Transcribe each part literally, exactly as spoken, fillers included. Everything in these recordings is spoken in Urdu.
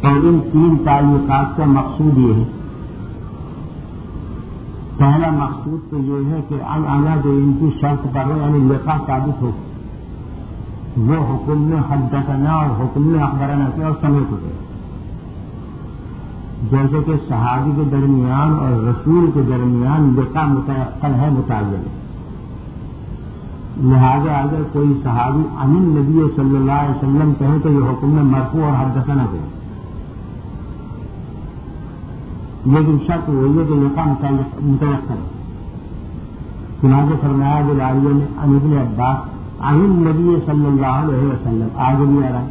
اور ان تین تعلقات کا مقصود یہ ہے. پہلا مقصود تو یہ ہے کہ ان آنا جو ان کی شرط پر ہے یعنی لقاء ثابت ہو، وہ حکم میں حدثنا اور حکم میں اخبرنا کے اور سمیت ہوتے، جیسے کہ صحابی کے درمیان اور رسول کے درمیان لقاء متعقل ہے، متعین ہے. لہذا اگر کوئی صحابی عن النبی صلی اللہ علیہ وسلم کہے تو یہ حکم میں مرفوع اور حدثنا کہے، لیکن شرط وہی ہے کہ لقاء متعقل ہے. چنانچہ فرمایا بالعالیہ نے عن ابن عباس عن النبی صلی اللہ علیہ وسلم، آگے بھی آ رہا.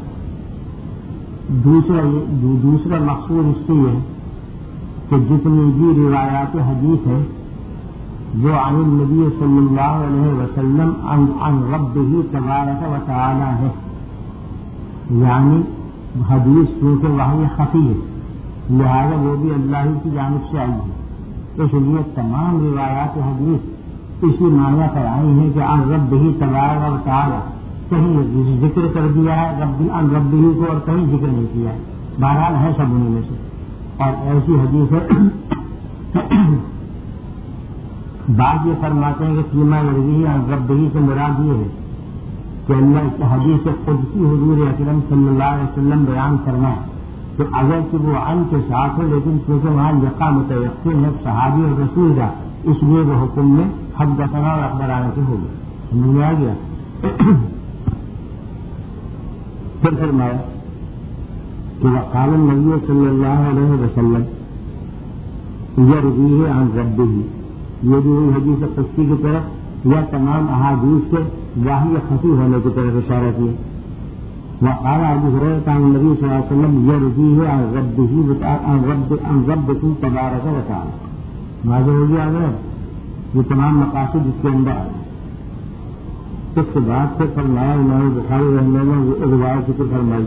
دوسرا دوسرا مقصود اس سے یہ ہے کہ جتنی بھی روایات حدیث ہے وہ عن النبی صلی اللہ علیہ وسلم عن, عن ربہ تبارک و تعالی ہے، یعنی حدیث کیونکہ وحی خفی ہے لہذا وہ بھی اللہ کی جانب سے آئی ہے، اس لیے تمام روایات حدیث اسی معنی پر آئی ہیں کہ عن ربہ تبارک و تعالی، کہیں ذکر کر دیا ہے رب عن ربہ کو اور کہیں ذکر نہیں کیا ہے، بہرحال ہے سب انہیں میں سے. اور ایسی حدیث ہے بعض یہ فرماتے ہیں کہ فیما یرویہ عن ربہ سے مراد یہ ہے کہ اللہ کی حدیث قدسی حضور اکرم صلی اللہ علیہ وسلم بیان فرمائے تو اگر کہ وہ عن کے ساتھ ہے لیکن چونکہ وہاں لقاء متیقن ہے صحابی اور رسول کا، اس لیے وہ حکم میں حدثنا اور اخبرانہ سے ہو گیا. سمجھ میں آ گیا. پھر فرمایا کہ وقال النبی صلی اللہ علیہ وسلم یرویہ عن ربہ، یہ بھی وہی حدیث قدسی کی طرف یا تمام احادیث سے واحد خفی ہونے کی طرف اشارہ کیا. وقال ابو ہریرہ عن النبی صلی اللہ علیہ وسلم یرویہ عن ربہ عن رب عن ربکم تبارک و تعالی. واضح ہو گیا اگر یہ تمام مقاصد اس کے اندر آئے. اس کے بعد سے فرمایا امام بخاری رحمہ اللہ روایت ذکر فرمائی.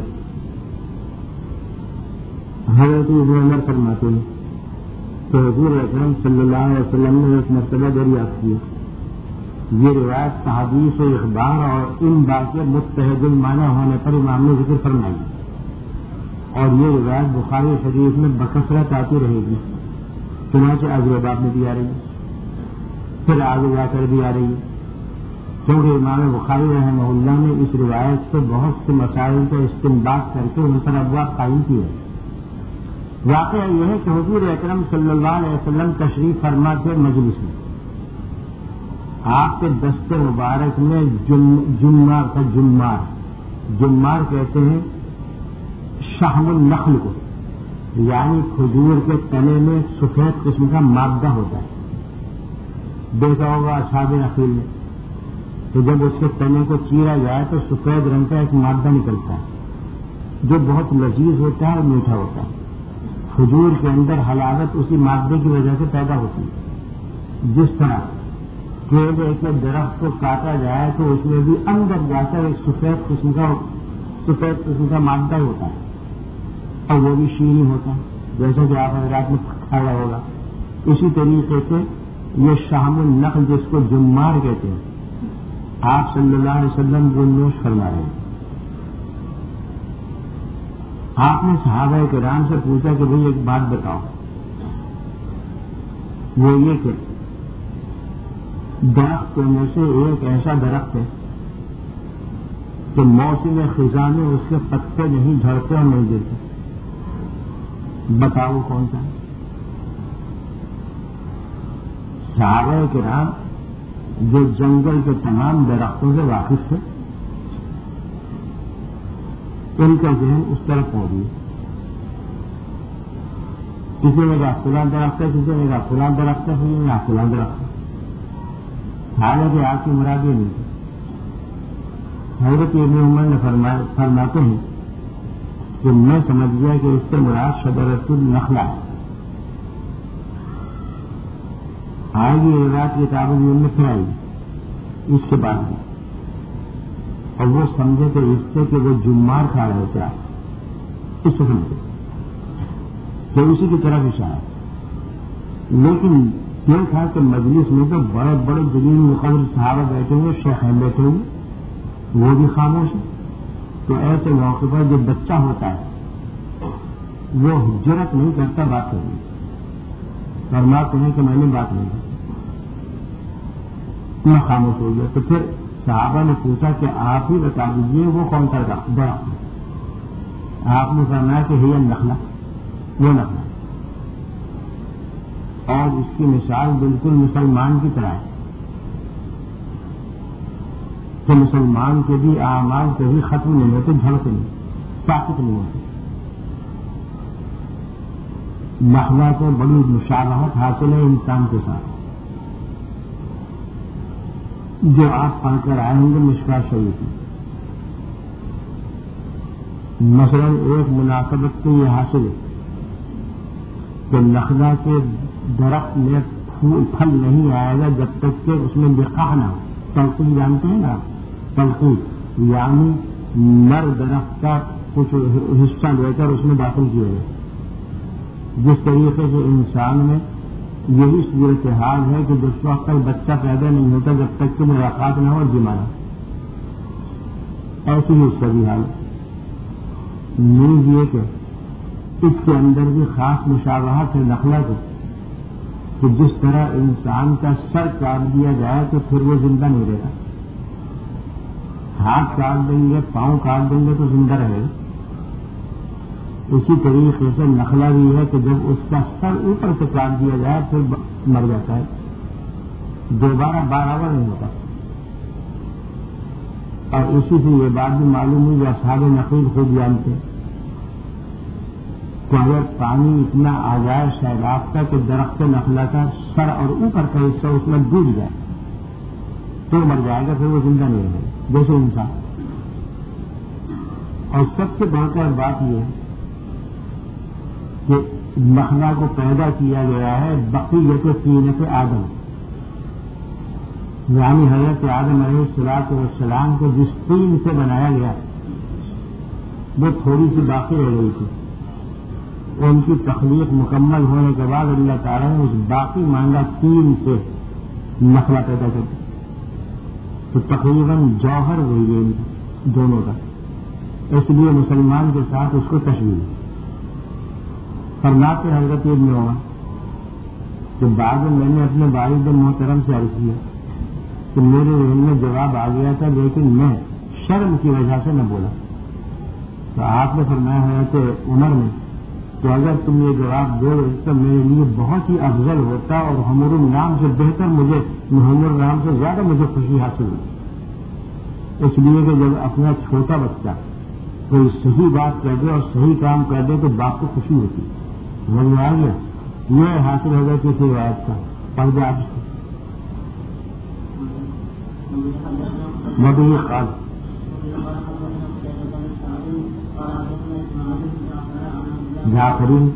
حضرت ابن عمر فرماتے ہیں کہ حضور اکرم صلی اللہ علیہ وسلم نے ایک مرتبہ دریافت کی. یہ روایت تحدیث و اخبار اور ان باتیں متحد المعنی ہونے پر امام نے ذکر فرمائی، اور یہ روایت بخاری شریف میں بکثرت آتی رہے گی. چنانچہ آگے باب میں بھی آ رہی ہے، پھر آگے جا کر بھی آ رہی ہے، کیونکہ امام بخاری رحمہ اللہ نے اس روایت سے بہت سے مسائل کا استنباط کر کے ان پر ابواب قائم کیے. واقعہ یہ ہے کہ حضور اکرم صلی اللہ علیہ وسلم تشریف فرما تھے مجلس میں. آپ کے دست مبارک میں جمار تھا. جمار جمار کہتے ہیں شحم النخل کو، یعنی کھجور کے تنے میں سفید قسم کا مادہ ہوتا ہے. دیکھا ہوگا اصحاب نخیل میں تو جب اس کے تنے کو چیرا جائے تو سفید رنگ کا ایک مادہ نکلتا ہے جو بہت لذیذ ہوتا ہے اور میٹھا ہوتا ہے. کھجور کے اندر حلاوت اسی مادے کی وجہ سے پیدا ہوتی ہے. جس طرح کیلے کے درخت کو کاٹا جائے تو اس میں بھی اندر جا کر ایک سفید قسم کا سفید قسم کا مادہ ہوتا ہے اور وہ بھی شیریں ہوتا ہے جیسا کہ آپ حضرات میں کھایا ہوگا. اسی طریقے سے یہ شحم النخل جس کو جمار کہتے ہیں آپ صلی اللہ علیہ وسلم کو نوش فرما رہے ہیں. آپ نے صحابہ کرام سے پوچھا کہ بھئی ایک بات بتاؤ، وہ یہ کہ درخت میں سے ایک ایسا درخت ہے کہ موسم خزاں میں اس کے پتے نہیں جھڑتے اور نہیں گرتے، بتاؤ کون سا ہے؟ صحابہ کرام جو جنگل کے تمام درختوں سے واقف تھے ان کا ذہن اس طرف ہو گئی. کسی نے کہا فلاں درخت ہے، کسی نے کہا فلاں درخت ہے، کسی نے کہا فلاں درخت ہے. حالانکہ آپ کی مراد یہ نہیں تھی. حضرت ابن عمر نے فرماتے ہیں کہ میں سمجھ گیا کہ اس سے مراد شجرۃ النخلہ ہے. آئے گی روایت کتاب میں پھر آئی اس کے بعد بھی، اور وہ سمجھے کہ اس سے کہ وہ جمار کھا رہے کیا اس سے سمجھے کہ اسی کی طرف اشارہ. لیکن یہ تھا کہ مجلس میں تو بڑے بڑے جلیل مقرر صحابہ بیٹھے ہوئے، شیخین بیٹھے ہوئے، وہ بھی خاموش ہیں. تو ایسے موقع پر جو بچہ ہوتا ہے وہ جرأت نہیں کرتا بات کرنے اور ماں کہیں کہ میں نے بات نہیں کی، میں خاموش ہو گیا۔ تو پھر صحابہ نے پوچھا کہ آپ ہی بتا دیجیے وہ کون سا بڑا؟ آپ نے فرمایا کہ ہے نخلا، وہ نخلا، اور اس کی مثال بالکل مسلمان کی طرح ہے کہ مسلمان کے بھی اعمال کبھی ختم نہیں ہوتے، جھڑتے نہیں، ساکت نہیں ہوتے۔ نخلا کو بڑی مشابہت حاصل ہے انسان کے ساتھ، جو آپ پڑھ کر آئیں گے مشکا شریف کی۔ مثلا ایک مناسبت سے یہ حاصل ہے کہ نخلا کے درخت میں پھول پھل نہیں آئے گا جب تک کہ اس میں لقاح نہ ہو۔ تلقی جانتے ہیں نا، تلقی یعنی نر درخت کا کچھ حصہ لے کر اس میں داخل کیا جائے۔ جس طریقے سے انسان میں یہی صورتحال ہے کہ جس وقت تک بچہ پیدا نہیں ہوتا جب تک کہ ملاقات نہ ہو جمانا، ایسی ہی اس کا بھی حال ہے۔ نیز یہ کہ اس کے اندر بھی خاص مشابہت ہے نخلا کو، کہ جس طرح انسان کا سر کاٹ دیا جائے تو پھر وہ زندہ نہیں رہتا، ہاتھ کاٹ دیں گے، پاؤں کاٹ دیں گے تو زندہ رہے گا۔ اسی طریقے سے نخلا بھی ہے کہ جب اس کا سر اوپر سے کاٹ دیا جائے پھر مر جاتا ہے، دوبارہ برابر نہیں ہوتا۔ اور اسی سے یہ بات بھی معلوم ہوئی جو اصحاب نخیل خود جانتے ہیں کہ اگر پانی اتنا آ جائے سیلاب کا کہ درخت نخلا کا سر اور اوپر کا حصہ اس میں ڈوب جائے تو مر جائے گا، پھر وہ زندہ نہیں رہے گا جیسے انسان۔ اور سب سے بڑھ کر بات یہ ہے کہ نخلا کو پیدا کیا گیا ہے بقیت طینت آدم، یعنی حضرت آدم علیہ الصلوۃ والسلام کو جس طین سے بنایا گیا وہ تھوڑی سی باقی رہ گئی تھی، ان کی تخلیق مکمل ہونے کے بعد اللہ تعالیٰ نے اس باقی مانگا طین سے نخلا پیدا کر دیا، تو تقریباً جوہر وہی ہے دونوں کا۔ اس لیے مسلمان کے ساتھ اس کو تشبیہ فرماتے حضرت ابن عمر کہ بعد میں میں نے اپنے والد محترم سے عرض کیا کہ میرے ذہن میں جواب آ گیا تھا لیکن میں شرم کی وجہ سے نہ بولا، تو آپ نے فرمایا حضرت عمر نے تو اگر تم یہ جواب دو تو میرے لیے بہت ہی افضل ہوتا اور حمر النام سے بہتر مجھے محمد النام سے زیادہ مجھے خوشی حاصل ہوئی، اس لیے کہ جب اپنا چھوٹا بچہ کوئی صحیح بات کر دے اور صحیح کام کر دے تو باپ کو خوشی ہوتی، سمجھ آ گیا؟ یہ حاصل ہوگا کسی روایت کا پردہ آپ سے مدعی خاص جعفری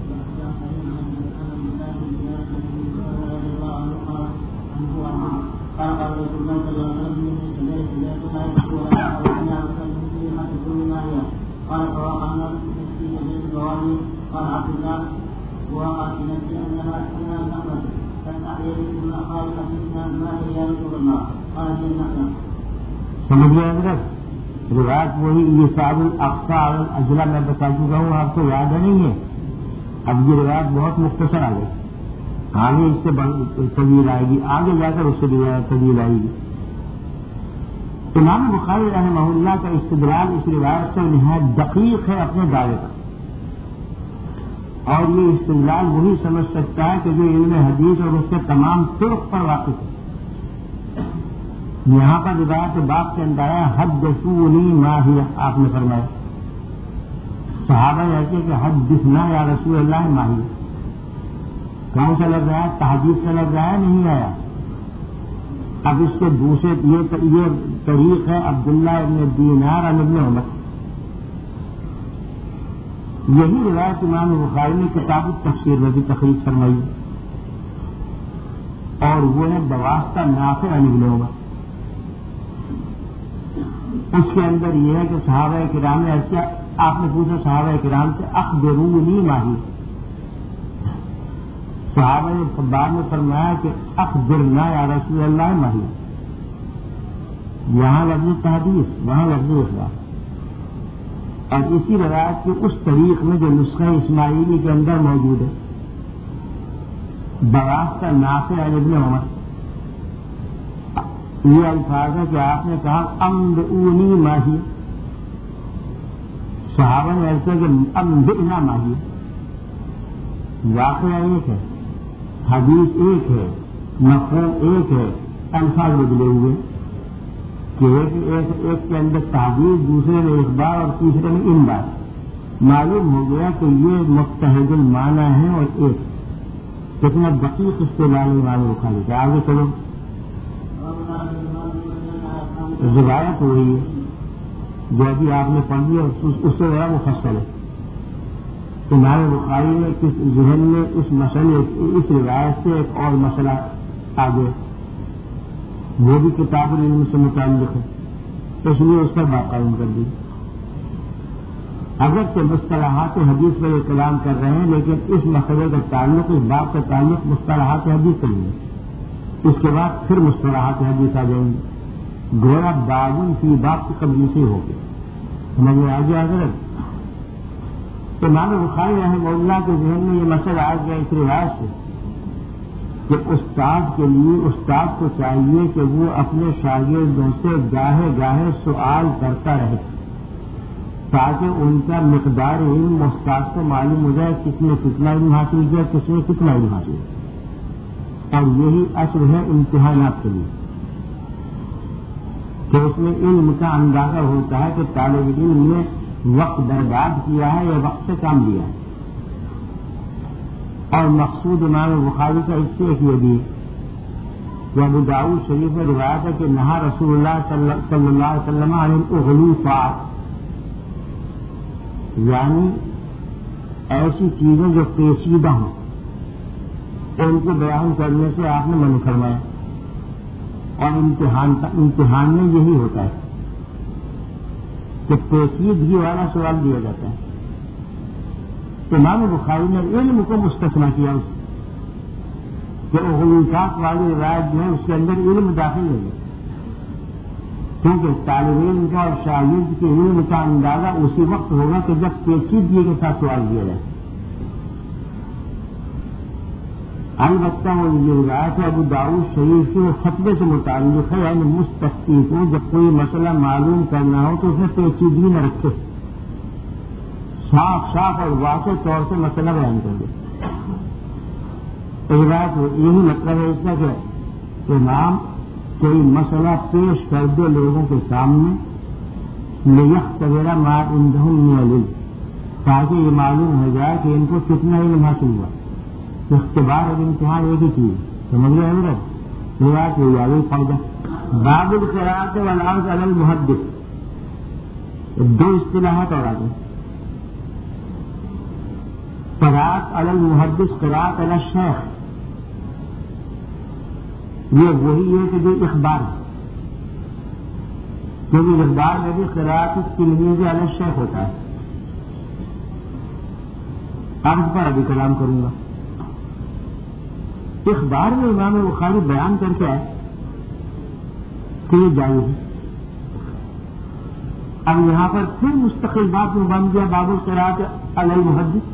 سمجھ گئے حضرت؟ روایت وہی یہ صاحب الاقصى الاجلا میں بتا چکا ہوں، آپ کو یاد ہے نہیں ہے؟ اب یہ روایت بہت مختصر آ گئی، آگے اس سے طویل آئے گی، آگے جا کر اس سے روایت طویل آئے گی۔ امام بخاری رحمہ اللہ کا استدلال اس روایت سے نہایت دقیق ہے اپنے دعوے کا، اور یہ استدلال وہی سمجھ سکتا ہے کہ جو علم حدیث اور اس کے تمام طرق پر واقف ہے۔ یہاں پر روایت باپ کے اندر آیا حدثونی ما ہی، آپ نے فرمایا صحابہ ایسے کہ حدثنا یا رسول اللہ ما ہی، کون سا لگ رہا ہے؟ تحدیث کا لگ رہا ہے، نہیں آیا۔ اب اس کے دوسرے یہ طریق ہے عبداللہ ابن دینار عن ابن عمر، یہی روایت امام بخاری نے کتاب التفسیر میں بھی تخریج فرمائی، اور وہ ہے بواسطہ نافع عن ابن عمر۔ اس کے اندر یہ ہے کہ صحابہ کرام نے ایسا، آپ نے پوچھا صحابہ کرام سے اخبرونی ماہی، صحابہ نے بعد میں فرمایا کہ اخبرنا یا رسول اللہ ماہی، یہاں لفظ تحدیث وہاں لفظ اخبار، اور اسی روایت کے اس طریق میں جو نسخہ اسماعیلی کے اندر موجود ہے بواسطہ نافع عن ابن عمر، یہ الفاظ ہے کہ آپ نے کہا انبئونی ماہی، صحابہ نے ایسے کہ انبئنا ماہی، واقعہ ایک ہے، حدیث ایک ہے، مفہوم ایک ہے، الفاظ بدلے ہوئے کہ ایک ایک ایک کے اندر تعبیر، دوسرے میں اخبار اور تیسرے میں انبار. معلوم ہو گیا کہ یہ متحد المعنی ہے اور ایک کتنا دقیق استعمال امام بخاری کا. آگے چلو، روایت ہو رہی ہے جو ابھی آپ نے پڑھ لیا اس سے بڑا مفصل ہے. امام بخاری نے کس ذہن میں اس مسئلے اس روایت سے ایک اور مسئلہ آگے وہ بھی کتاب العلم سے متعلق ہے، اس لیے اس پر بات قائم کر دی. اگرچہ مصطلحات حدیث پر یہ کلام کر رہے ہیں لیکن اس مسئلے کا تعلق، اس بات کا تعلق مصطلحات حدیث سے نہیں ہے. اس کے بعد پھر مصطلحات حدیث آ جائیں گے. گویا باون فی باب کی قبلی سے ہو گئی. سمجھ میں آ گیا حضرت؟ امام بخاری رحمہ اللہ کے ذہن میں یہ مسئلہ آ گیا اس روایت سے کہ استاد کے لیے استاد کو چاہیے کہ وہ اپنے شاگردوں سے گاہے گاہے سوال کرتا رہے تاکہ ان کا مقدار علم استاد کو معلوم ہو جائے کس نے کتنا علم حاصل کیا، کس نے کتنا علم حاصل کیا. اور یہی اصل ہے امتحانات کے لیے کہ اس میں علم کا اندازہ ہوتا ہے کہ طالب علم نے وقت برباد کیا ہے یا وقت سے کام لیا ہے. اور مقصود امام بخاری کا اس سے ایک یہ بھی کہ ابو داؤد شریف میں روایت ہے کہ نہا رسول اللہ صلی اللہ علیہ وسلم عن الاغلوفات، یعنی ایسی چیزیں جو پیچیدہ ہوں ان کو بیان کرنے سے آپ نے منع فرمایا. اور امتحان امتحان میں یہی ہوتا ہے کہ پیچیدگی والا سوال دیا جاتا ہے. امام بخاری نے علم کو مستثنیٰ کیا اس کہ اغلوفات والی روایت جو ہے اس کے اندر علم داخل نہیں ہے، کیونکہ طالب علم کا اور شاگرد کے علم کا اندازہ اسی وقت ہوگا کہ جب پیچیدگی کے ساتھ سوال دیا جائے. البتہ وہ یہ روایت ہے ابو داؤد شریف کے خطبے سے متعلق ہے، یعنی مستفتی کو جب کوئی مسئلہ معلوم کرنا ہو تو اس میں پیچیدگی نہ رکھے، صاف صاف اور واضح طور سے مسئلہ بیان کر دے. روایت یہی مطلب ہے اس کا کہ امام کوئی مسئلہ پیش کر دے لوگوں کے سامنے لیختبر ما عندهم من العلم، تاکہ یہ معلوم ہو جائے کہ ان کو کتنا علم حاصل ہوا. اختبار اور امتحان ایک ہی چیز، سمجھ گئے حضرت؟ روایت ہو جائے فائدہ. باب القراءۃ والعرض علی المحدث، دو اصطلاحات اور آگے. قراءۃ علی المحدث، قراءۃ علی الشیخ، یہ وہی ہے کہ جو اخبار ہے، کیونکہ اخبار میں بھی قراءۃ التلمیذ علی الشیخ ہوتا ہے. عرض پر ابھی کلام کروں گا. اخبار میں امام بخاری بیان کر کے آئے کہ یہ جائز ہے. اب یہاں پر پھر مستقل بات میں بن گیا باب القراءۃ علی المحدث.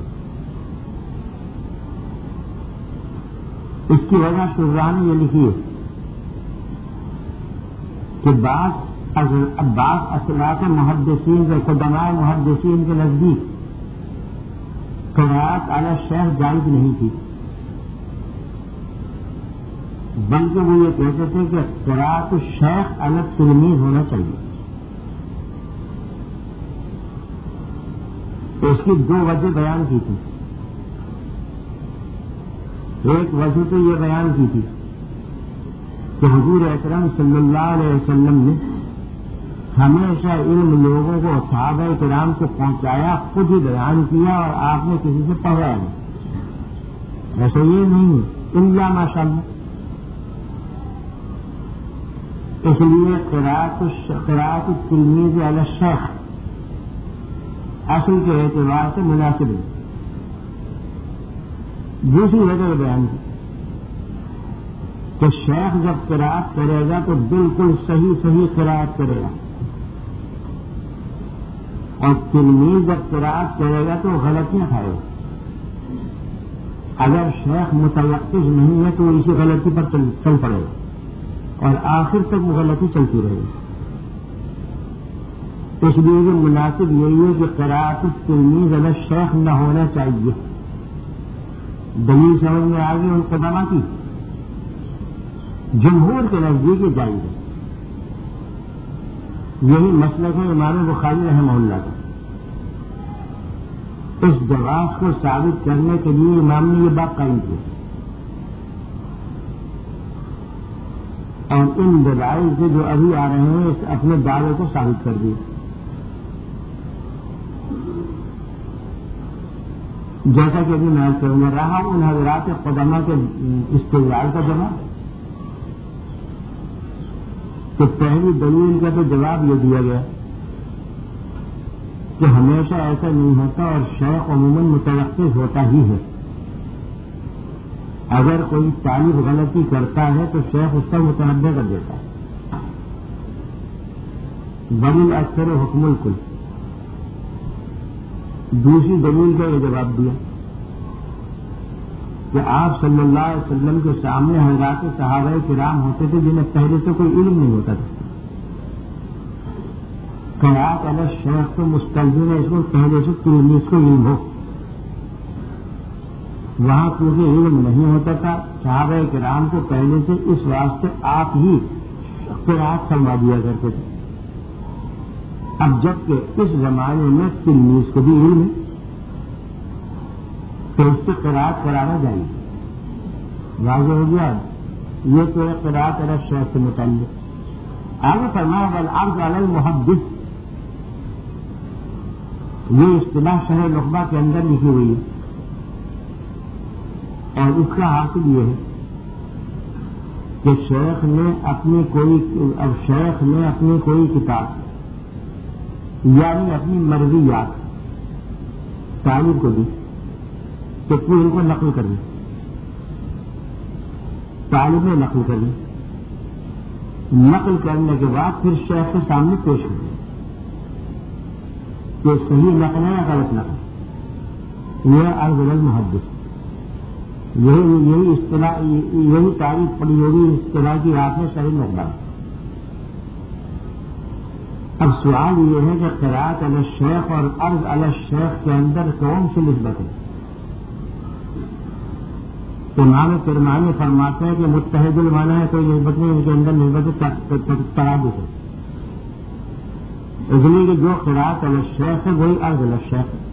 اس کی وجہ شراح نے یہ لکھی ہے کہ بعض بعض اصلاح محدثین کے قدماء محدثین کے نزدیک قراءت علی الشیخ جائز نہیں تھی، بلکہ وہ یہ کہتے تھے کہ قراءت الشیخ علی التلمیذ ہونا چاہیے. اس کی دو وجہ بیان کی تھی. ایک وجہ تو یہ بیان کی تھی کہ حضور اکرم صلی اللہ علیہ وسلم نے ہمیشہ علم لوگوں کو صحابہ کرام سے پہنچایا، خود ہی بیان کیا اور آپ نے کسی سے پڑھا نہیں. ایسا یہ نہیں ہے الا ماشاء اللہ. اس لیے قراءت التلمیذ علی الشیخ اصل کے اعتبار سے مناسب ہے. دوسری وجہ بیان کی کہ شیخ جب قراءت کرے گا تو بالکل صحیح صحیح قراءت کرے گا، اور تلمیذ جب قرأت کرے گا تو غلطیاں کھائے گا. اگر شیخ متوقف نہیں ہے تو وہ اسی غلطی پر چل, چل پڑے گا اور آخر تک وہ غلطی چلتی رہے گی. اس لیے کہ مناسب یہی ہے کہ قرأت التلمیذ علی الشیخ نہ ہونا چاہیے. دلیل سمجھ میں آ گئی ان قدامہ کی. جمہور کے نزدیک یہ جائز ہے. یہی مسلک ہے امام بخاری رحمہ اللہ کا. اس جواز کو ثابت کرنے کے لیے امام نے یہ بات قائم کی اور ان دلائل سے جو ابھی آ رہے ہیں اس اپنے دعوے کو ثابت کر دی. جیسا کہ ابھی میں کروں رہا ان حضرات قدامہ کے استدلال کا جواب تو پہلی دلیل کا تو جواب یہ دیا گیا کہ ہمیشہ ایسا نہیں ہوتا اور شیخ عموماً متوقف ہوتا ہی ہے. اگر کوئی طالب غلطی کرتا ہے تو شیخ اس پر متنبع کر دیتا ہے. بل اکثر حکم الکل. دوسری دلیل کا یہ جواب دیا کہ آپ صلی اللہ علیہ وسلم کے سامنے حضرات صحابہ کرام ہوتے تھے جنہیں پہلے سے کوئی علم نہیں ہوتا تھا. قرأت علی الشیخ تو مستلزم ہے اس کو پہلے سے تلمیذ کو علم ہو. وہاں کیونکہ علم نہیں ہوتا تھا صحابہ کرام کو پہلے سے اس واسطے آپ ہی قرأت فرما دیا کرتے تھے. اب جبکہ اس زمانے میں تلمیذ کو بھی علم ہے تو اس سے قرأت کرانا چاہیے. واضح ہو گیا. یہ تو ہے قرأت علی الشیخ سے متعلق. آگے فرمایا والعرض علی المحدث. یہ اصطلاح شرح نخبہ کے اندر لکھی ہوئی ہے اور اس کا حاصل یہ ہے کہ شیخ نے اپنی کوئی اب شیخ نے اپنی کوئی کتاب یعنی اپنی مرضیات طالب کو دی تو پھر ان کو نقل کرنی. طالب نے نقل کرنی. نقل کرنے کے بعد پھر شیخ کے سامنے پیش ہو کہ صحیح نقل ہے یا غلط نقل. یہ عرض المحدث. یہی یہی اصطلاح یہی تعریف پڑی ہوگی اصطلاح کی آپ نے صحیح نقل. اب سوال یہ ہے کہ قرأت علی الشیخ اور عرض علی الشیخ کے اندر کون سی نسبت ہے؟ امام کرمانی فرماتے ہیں کہ متحد المعنی ہے کوئی نسبت نہیں. ان کے اندر نسبت ترادف ہے. اس لیے کہ جو قرأت علی الشیخ ہے وہی عرض علی الشیخ ہے.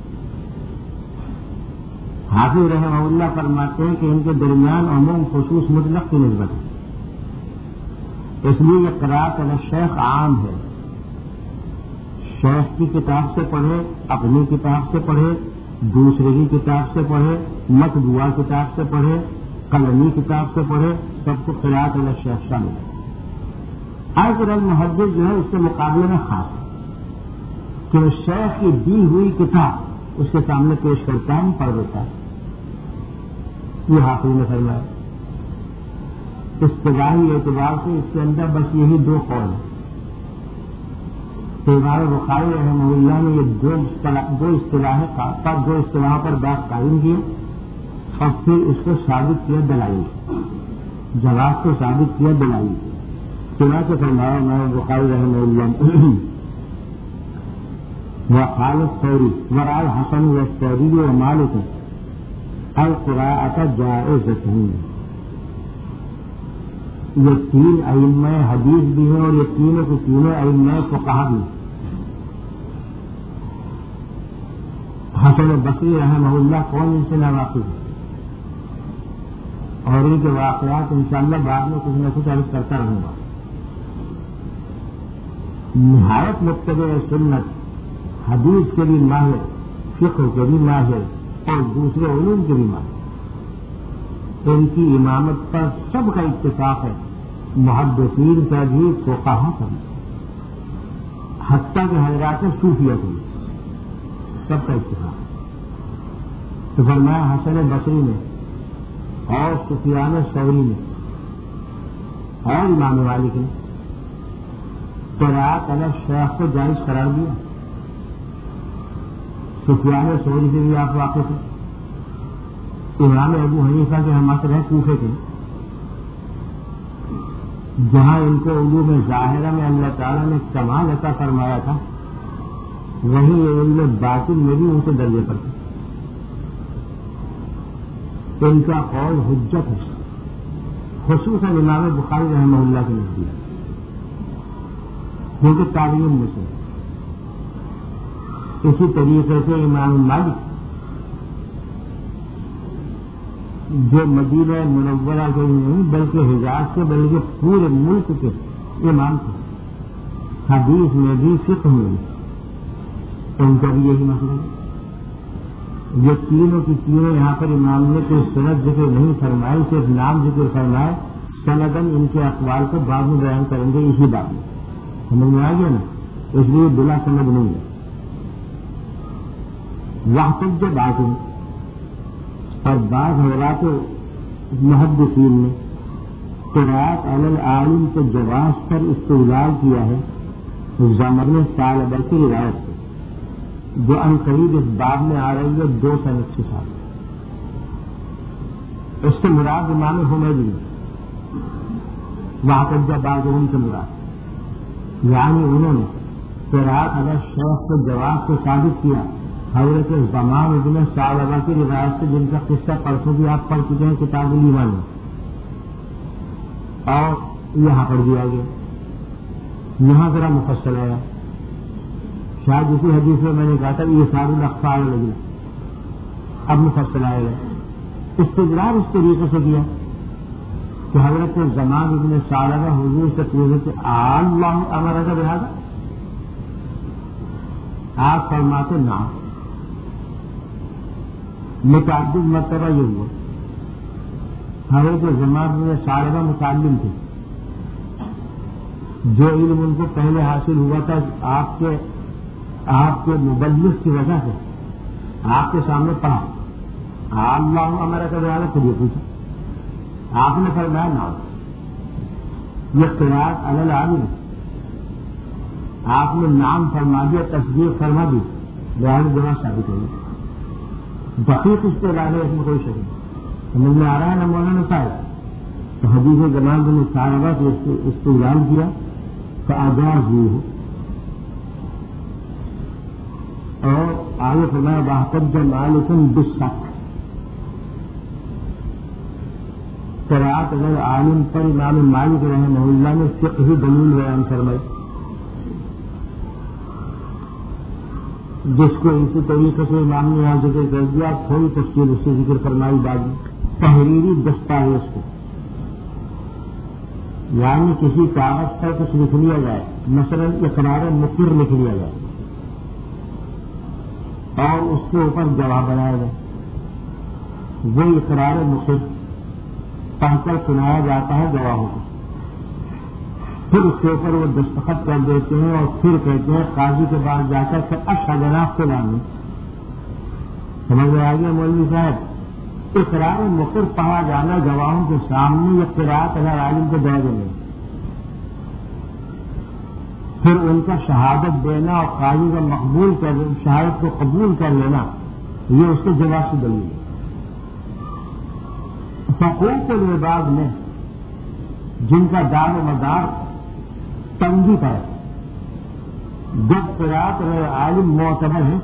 حافظ رحمہ اللہ فرماتے ہیں کہ ان کے درمیان عموم خصوص مطلق کی نسبت ہے. اس لیے یہ قرأت علی الشیخ عام ہے. شیخ کی کتاب سے پڑھے, اپنی کتاب سے پڑھے, دوسرے کی کتاب سے پڑھے, مطبوعہ کتاب سے پڑھے, قلمی کتاب سے پڑھے, سب کو قرأت علی الشیخ شامل ہے. عرض المحدث جو ہے اس کے مقابلے میں خاص ہے کہ شیخ کی دی ہوئی کتاب اس کے سامنے پیش کرتا ہے, پڑھ دیتا ہے. یہ حافظ نے فرمایا. اصطلاحی اعتبار سے اس کے اندر بس یہی دو قول ہیں. تو امام بخاری رحمہ اللہ نے یہ دو دو اصطلاحیں پر دو اصطلاحوں پر بات قائم کی اور پھر اس کو ثابت کیا دلائل. جواب کو ثابت کیا دلائل. چنانچہ فرمایا امام بخاری رحمہ اللہ وقال الثوری ورأى الحسن والثوری ومالک القراءة جائزۃ. یہ تین ائمہ حدیث بھی ہیں اور یہ تینوں کے تینوں ائمہ فقہا بھی. حسن بصری رحمہ اللہ کون ان سے ناواقف ہے اور ان کے واقعات انشاءاللہ بعد میں کچھ نہ کچھ عرض کرتا رہوں گا. نہایت متبع سنت, حدیث کے بھی ماہر, فقہ کے بھی ماہر اور دوسرے علوم کے بھی ماہر. ان کی امامت پر سب کا اتفاق ہے, محدثین کا بھی فقہا کا بھی, حتیٰ کہ حضرات صوفیہ کی سب کا اتفاق. تو فرمایا حسن بصری نے اور سفیان ثوری نے اور امام مالک نے قرأت علی الشیخ کو جائز قرار دیا سفیان ثوری سے بھی آپ واقف ہیں، امام ابو حنیفہ کے ہم اثر ہیں کوفے کے، جہاں ان کو علوم ظاہرہ میں اللہ تعالیٰ نے کمال عطا فرمایا تھا، وہیں علم باطن میں بھی ان کے درجے پر تھے. ان کا قول حجت ہے، خصوصاً امام بخاری رحمہ اللہ کے نزدیک، کیونکہ تابعین میں سے. اسی طریقے سے امام مالک جو مدینہ منورہ کے نہیں بلکہ حجاز کے بلکہ پورے ملک کے امام تھے، حدیث میں بھی فقہ میں بھی، ان کا بھی یہی مسئلہ ہے. یہ تینوں کی تینوں یہاں پر امام نے کوئی سند ذکر نہیں فرمائی، صرف نام ذکر فرمائے. سندن ان کے اقوال کو بعد میں بیان کریں گے اسی بات میں، سمجھ میں آ گیا نا، اس لیے بلا سند نہیں ہے. وہاں تک جو بات ہے اور بعض حضرات محدثین نے قرات علی العالم کے جواز پر استدلال کیا ہے زمر ثعلبہ کی روایت سے، جو ان قریب اس باب میں آ رہی ہے دو سند کے ساتھ. اس سے مراد امام حمیدی وہاں تک جو بات ان سے مراد، یعنی انہوں نے قرات علی الشیخ کے جواز سے ثابت کیا حضرت زمان ابن ثعلبہ کی روایت سے، جن کا قصہ پرسوں بھی آپ پڑھ چکے ہیں کتاب الایمان میں، اور یہاں پڑھ دیا گیا. یہاں ذرا مفصل آیا، شاید اسی حدیث میں میں نے کہا تھا یہ سارے الاخبار لگی، اب مفصل آئے گا. استدلال اس طریقے سے کیا کہ حضرت زمان ابن ثعلبہ حضور سے پوچھے کہ اللہ امر کا بہذا، آپ فرماتے نام. متعدد مرتبہ یہ ہوا حضرت زمان ابن ثعلبہ متعلم تھے، جو علم ان کو پہلے حاصل ہوا تھا آپ کے آپ کے مبلغ کی وجہ سے آپ کے سامنے پڑھا. اللہ ہمارا کا بہذا خود یہ پوچھا، آپ نے فرمایا نام. یہ قرات علی العالم، آپ نے نام فرما دیا، تصدیق فرما دی، بہت بڑا ثابت ہو گیا. دقیق اس پہ لانے اس میں کوئی شک نہیں. سمجھ میں آ رہا ہے نا مولانا صاحب؟ تو حدیث زمان بن ثعلبہ سے استدلال کیا تو آزاد ہوئی ہو، اور آگے فرمایا واحد مالکم بالشک. قرات علی العالم پر امام مالک رحمہ اللہ نے فقہی دلیل بیان فرمائی، جس کو اسی طریقے سے امام نے یہاں ذکر کر دیا. تھوڑی تفصیل اس سے ذکر فرمائی بعد تحریری دستاویز کو، یعنی کسی کاغذ پر کچھ لکھ لیا جائے، مثلا اقرار مقر لکھ لیا جائے اور اس کے اوپر گواہ بنایا جائے. وہ اقرار مقر پڑھ کر سنایا جاتا ہے گواہوں کو، پھر اس کے اوپر وہ دستخط کر دیتے ہیں اور پھر کہتے ہیں قاضی کے پاس جا کر کہ اشہد ان فلاں. سمجھ میں آ گیا مولوی صاحب؟ اقرار مقر پڑھا جانا گواہوں کے سامنے یہ قرات علی العالم کو دے دیں گے، پھر ان کا شہادت دینا اور قاضی کا مقبول کر شہادت کو قبول کر لینا، یہ اس کے جواب سے دلیل ہے. حقوق العباد میں جن کا دار و مدار تنگی پر جب قرات علی العالم معتبر ہے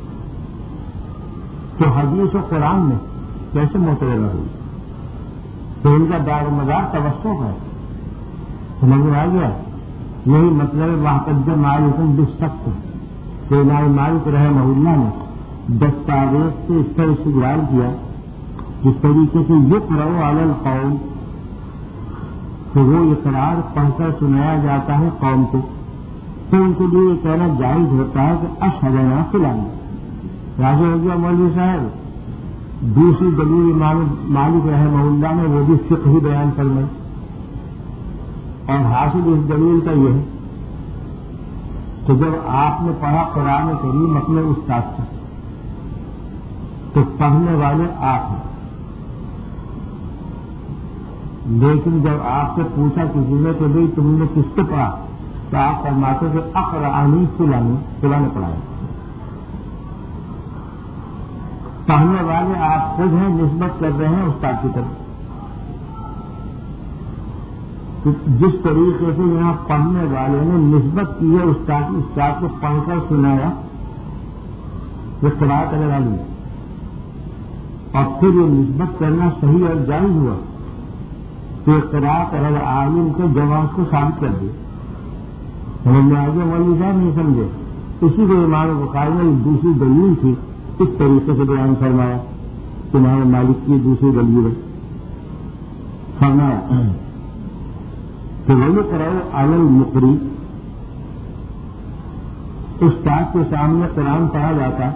تو حدیث و قرآن میں کیسے معتبر نہ ہوئی؟ تو ان کا دار و مدار توسط ہے. سمجھ میں آ گیا؟ یہی مطلب واحد مالکم بالشک کہ امام مالک رحمہ اللہ نے دستاویز سے اس پر استدلال کیا جس طریقے سے یقرأ علی القوم، تو وہ اقرار پڑھ کر سنایا جاتا ہے قوم کو، تو ان کے لیے یہ کہنا جائز ہوتا ہے کہ اشہد ان فلاں. واضح ہو گیا مولوی صاحب؟ دوسری دلیل امام مالک رحمہ اللہ نے وہ بھی فقہی بیان فرمائی، اور حاصل اس دلیل کا یہ ہے کہ جب آپ نے پڑھا قرآن کریم اپنے استاد سے تو پڑھنے والے آپ ہیں، لیکن جب آپ سے پوچھا کسی نے کہ بھائی تم نے کس سے پڑھا تو آپ فرماتے کہ اقرأنی فلاں فلاں نے پڑھایا. پڑھنے والے آپ خود ہیں، نسبت کر رہے ہیں استاد کی طرف. جس طریقے سے یہاں پڑھنے والے نے نسبت کی ہے استاد استاد کو پڑھ کر سنایا، یہ قرأت علی العالم، اور پھر یہ نسبت کرنا صحیح اور جائز ہوا کہ قرأت علی العالم کے جواز کو ثابت کر دیا. سمجھ میں آگے مولوی صاحب نہیں سمجھے؟ اسی کو امام بخاری نے دوسری دلیل تھی اس طریقے سے بیان فرمایا. امام مالک کی دوسری دلیل فرمایا کہ وہ کرو علی المقری، استاد کے سامنے قرآن پڑھا جاتا،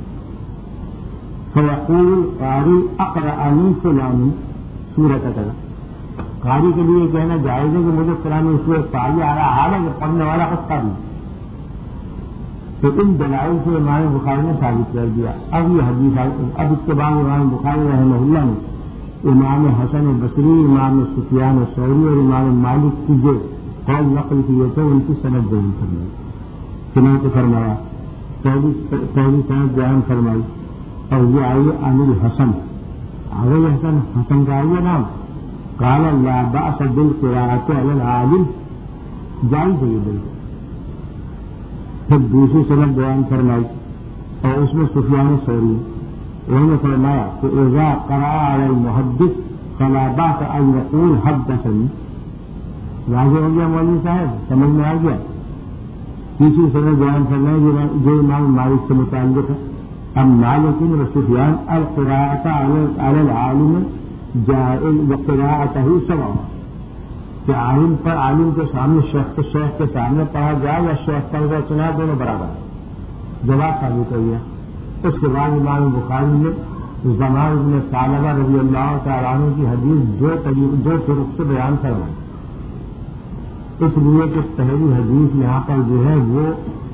فیقول قاری اقرأنی فلانی سورۃ کذا. قاری کے لیے کہنا جائز ہے کہ مجھے قرآن سورۃ پڑھی آ رہا حال ہے کہ پڑھنے والا خود کا بھی. تو ان دلائل سے امام بخاری نے ثابت کر دیا. اب یہ حدیث اب اس کے بعد امام بخاری رحمہ اللہ نے امام حسن بصری، امام سفیان ثوری اور امام مالک کی جو قول نقل کیے تھے ان کی سند بیان فرمائی. چنانچہ فرمایا پہلی سند بیان فرمائی اور یہ آئی عن الحسن، ابو حسن حسن کا آئیے نام، قال لا بأس بالقراءة علی العالم، جائز ہے یہ بالکل. پھر دوسری سند بیان فرمائی اور اس میں سفیان ثوری انہوں نے فرمایا کہ اذا قرأ علی المحدث فلا بأس ان یقول حدثنی. واضح ہو گیا مولوی صاحب؟ سمجھ میں آ گیا؟ تیسری سند بیان فرمائی جو امام مالک سے متعلق ہے. اب مالک و سفیان القراءة علی العالم جائز وقراءته سواء، کہ عالم پر عالم کے سامنے شیخ کے شیخ کے سامنے پڑھا جائے یا شیخ پڑھ کر سنا، دونوں برابر. جواب ثابت ہو گیا. اس کے بعد امام بخاری نے زمان بن ثعلبہ رضی اللہ تعالیٰ عنہ کی حدیث دو طریق دو طرق سے بیان کروائی. اس لیے کہ پہلی حدیث یہاں پر جو ہے وہ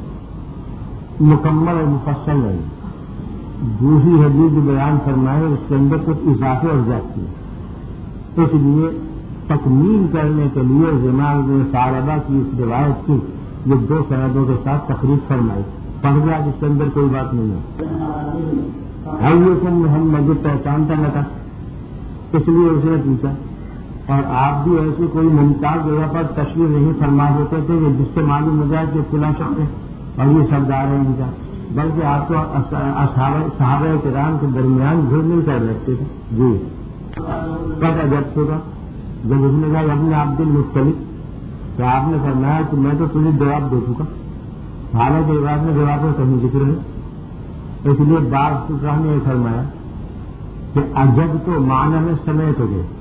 مکمل اور مفصل ہے. دوسری حدیث جو بیان فرمائے اس کے اندر کچھ اضافے اور زیادتی ہے. اس لیے تکمیل کرنے کے لیے زمان بن ثعلبہ کی اس روایت کی یہ دو سندوں کے ساتھ تخریج فرمائی. پڑھ گیا جس کے اندر کوئی بات نہیں ہے. حیکم محمد پہچانتا نہ تھا، اس لیے اس نے پوچھا. اور آپ بھی ایسی کوئی ممتاز جگہ پر تشریف نہیں فرما دیتے تھے کہ جس سے معلوم ہو جائے کہ فلاں شخص ہے اور یہ سردار ہے ان کا، بلکہ آپ تو صحابہ کرام کے درمیان گھر نہیں کر رکھتے تھے. جی کب عجب ہوگا جب اس نے کہا ابن عبد المطلب، تو آپ نے فرمایا کہ میں تو تجھے جواب دے چکا. حالانکہ بعد میں جواب میں کہیں ذکر ہے. اس لیے بعض فقہاء نے فرمایا کہ عجب تو معنی میں سمیت ہو گئے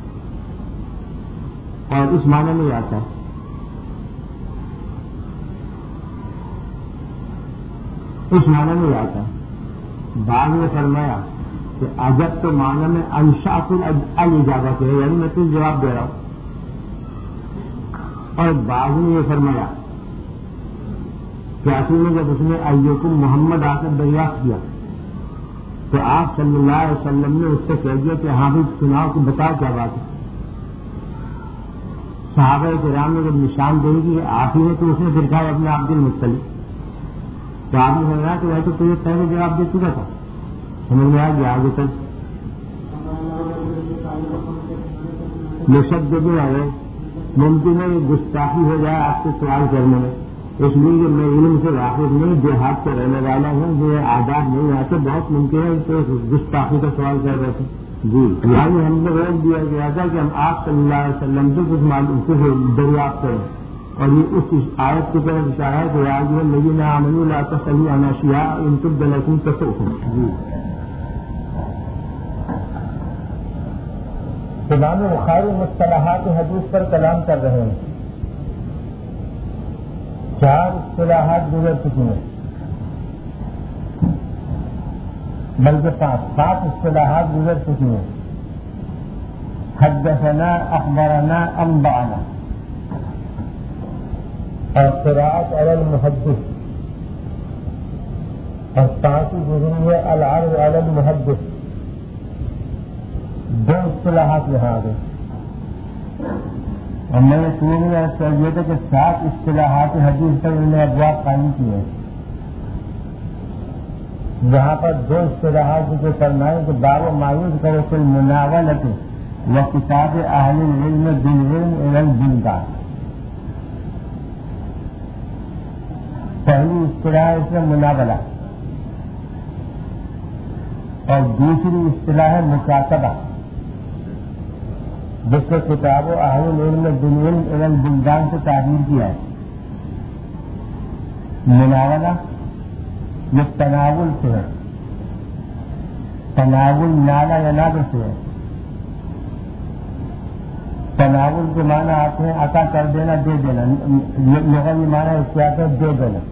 اور اس معنی میں آتا ہے. اس معنی میں آتا ہے. بعض نے فرمایا کہ عجب تو معنی میں انشاء الاجابت ہے، یعنی میں تجھے جواب دے رہا ہوں. اور بعض نے یہ فرمایا کہ اصل میں جب اس نے ایوکم محمد آ کر دریافت کیا تو آپ صلی اللہ علیہ وسلم نے اس سے کہہ دیا کہ ہاں بھی سناؤ کہ بتاؤ کیا بات ہے. صحابہ کرام نے جب نشان دے کی آپ ہی نے تو اس نے پھر کہا اپنے عبد المطلب، تو آپ نے سمجھا کہ ویسے تو یہ پہلے جواب دے چکا تھا. سمجھ میں آ گیا آگے تک مشدد ہے، ممکن ہے یہ گستاخی ہو جائے آپ سے سوال کرنے میں. اس لیے کہ میں علم سے واقف نہیں، دیہات سے رہنے والا ہوں، جو آداب نہیں آتے، بہت ممکن ہے تو گستاخی کا سوال کر رہے تھے. جی یعنی ہم نے روک دیا گیا تھا کہ ہم آپ صلی اللہ علیہ وسلم سے کچھ معلوم کچھ دریافت کریں، اور یہ اس آیت کی طرف اشارہ ہے کہ آج یہ لگی نہ آمن لا تسألوا عن اشیاء ان تبد لکم تسؤکم. جی امام بخاری مصطلحات حدیث پر کلام کر رہے ہیں. چار اصطلاحات گزر چکی ہیں، بلکہ پانچ سات اصطلاحات گزر چکی ہیں. حدثنا، اخبرنا، انبانا، اور قراءت علی المحدث، اور پانچویں گزری ہے العرض علی المحدث. دو اصطلاحات یہاں آ گئی. اور میں نے سننے عرض کر دیا تھا کہ سات اصطلاحات حدیث پر انہوں نے ابواب قائم کیے ہیں. جہاں پر دو اصطلاحات ذکر فرمائے کہ باب مایوس کرو فی المناولۃ و کتاب اہل العلم بالعلم الی البلدان. پہلی اصطلاح اس میں مناولہ اور دوسری اصطلاح ہے مکاتبہ، جس کو کتاب و اہل العلم بالعلم الی البلدان سے تعبیر کیا ہے. مناولہ یہ تناول سے ہے، تناول نالا یا ناد سے ہے. تناول کے معنی آتے ہیں عطا کر دینا، دے دینا. لغوی معنی اس کے آتے ہیں دے دینا.